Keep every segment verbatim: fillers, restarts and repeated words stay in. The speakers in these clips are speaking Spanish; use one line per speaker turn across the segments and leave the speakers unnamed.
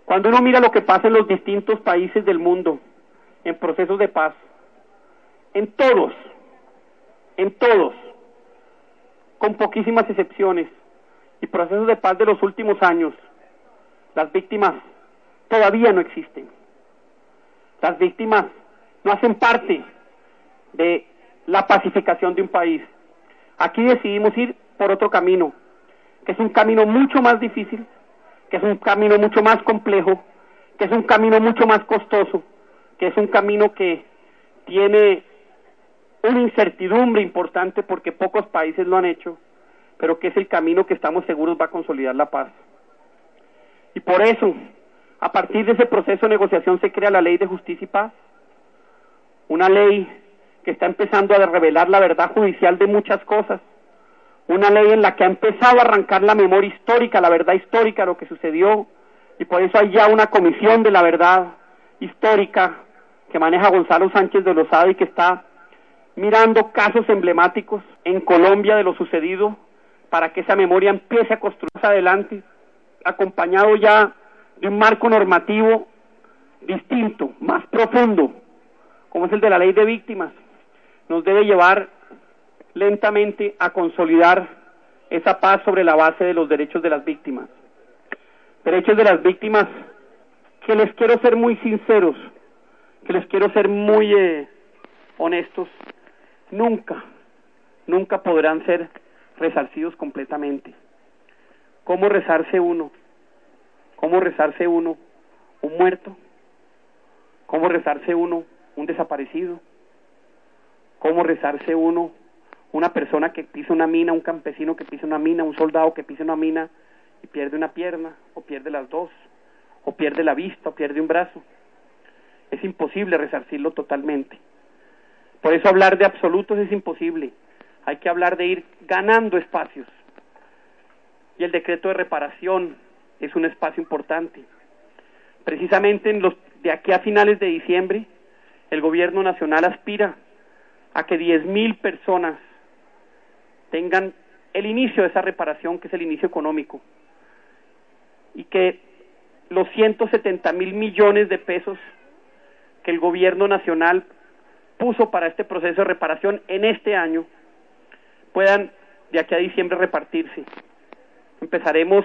Cuando uno mira lo que pasa en los distintos países del mundo, en procesos de paz, en todos, en todos, con poquísimas excepciones, y procesos de paz de los últimos años, las víctimas todavía no existen. Las víctimas no hacen parte de la pacificación de un país. Aquí decidimos ir por otro camino, que es un camino mucho más difícil, que es un camino mucho más complejo, que es un camino mucho más costoso, que es un camino que tiene una incertidumbre importante porque pocos países lo han hecho, pero que es el camino que estamos seguros va a consolidar la paz. Y por eso, a partir de ese proceso de negociación se crea la Ley de Justicia y Paz, una ley que está empezando a revelar la verdad judicial de muchas cosas, una ley en la que ha empezado a arrancar la memoria histórica, la verdad histórica de lo que sucedió, y por eso hay ya una comisión de la verdad histórica que maneja Gonzalo Sánchez de Lozada y que está mirando casos emblemáticos en Colombia de lo sucedido para que esa memoria empiece a construirse adelante, acompañado ya de un marco normativo distinto, más profundo, como es el de la ley de víctimas. Nos debe llevar lentamente a consolidar esa paz sobre la base de los derechos de las víctimas. Derechos de las víctimas que les quiero ser muy sinceros, que les quiero ser muy eh, honestos, nunca, nunca podrán ser resarcidos completamente. ¿Cómo rezarse uno? ¿Cómo rezarse uno un muerto? ¿Cómo rezarse uno un desaparecido? ¿Cómo rezarse uno una persona que pisa una mina, un campesino que pisa una mina, un soldado que pisa una mina y pierde una pierna, o pierde las dos, o pierde la vista, o pierde un brazo? Es imposible resarcirlo totalmente. Por eso hablar de absolutos es imposible. Hay que hablar de ir ganando espacios. Y el decreto de reparación es un espacio importante. Precisamente en los, de aquí a finales de diciembre, el gobierno nacional aspira a que diez mil personas tengan el inicio de esa reparación, que es el inicio económico, y que los ciento setenta mil millones de pesos que el gobierno nacional puso para este proceso de reparación en este año puedan de aquí a diciembre repartirse. Empezaremos,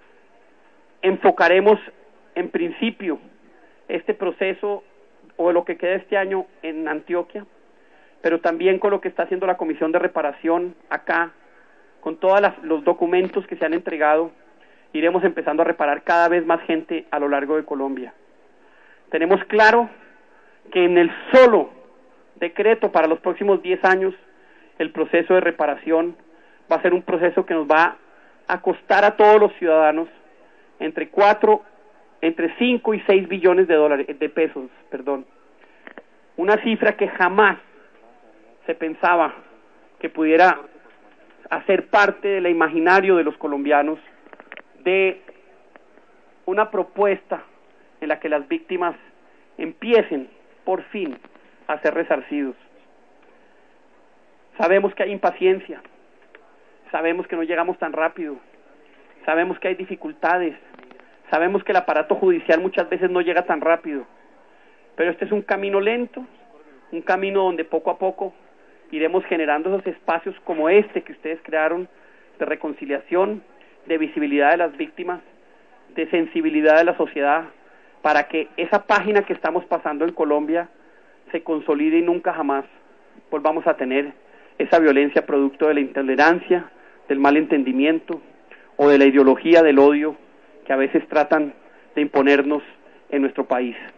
enfocaremos en principio este proceso o lo que queda este año en Antioquia, pero también con lo que está haciendo la Comisión de Reparación acá, con todos los documentos que se han entregado, iremos empezando a reparar cada vez más gente a lo largo de Colombia. Tenemos claro que en el solo decreto para los próximos diez años, el proceso de reparación va a ser un proceso que nos va a costar a todos los ciudadanos entre cuatro, entre cinco y seis billones de dólares, de pesos, perdón. Una cifra que jamás se pensaba que pudiera hacer parte del imaginario de los colombianos, de una propuesta en la que las víctimas empiecen por fin a ser resarcidos. Sabemos que hay impaciencia, sabemos que no llegamos tan rápido, sabemos que hay dificultades, sabemos que el aparato judicial muchas veces no llega tan rápido, pero este es un camino lento, un camino donde poco a poco iremos generando esos espacios como este que ustedes crearon, de reconciliación, de visibilidad de las víctimas, de sensibilidad de la sociedad, para que esa página que estamos pasando en Colombia se consolide y nunca jamás volvamos a tener esa violencia producto de la intolerancia, del mal entendimiento o de la ideología del odio que a veces tratan de imponernos en nuestro país.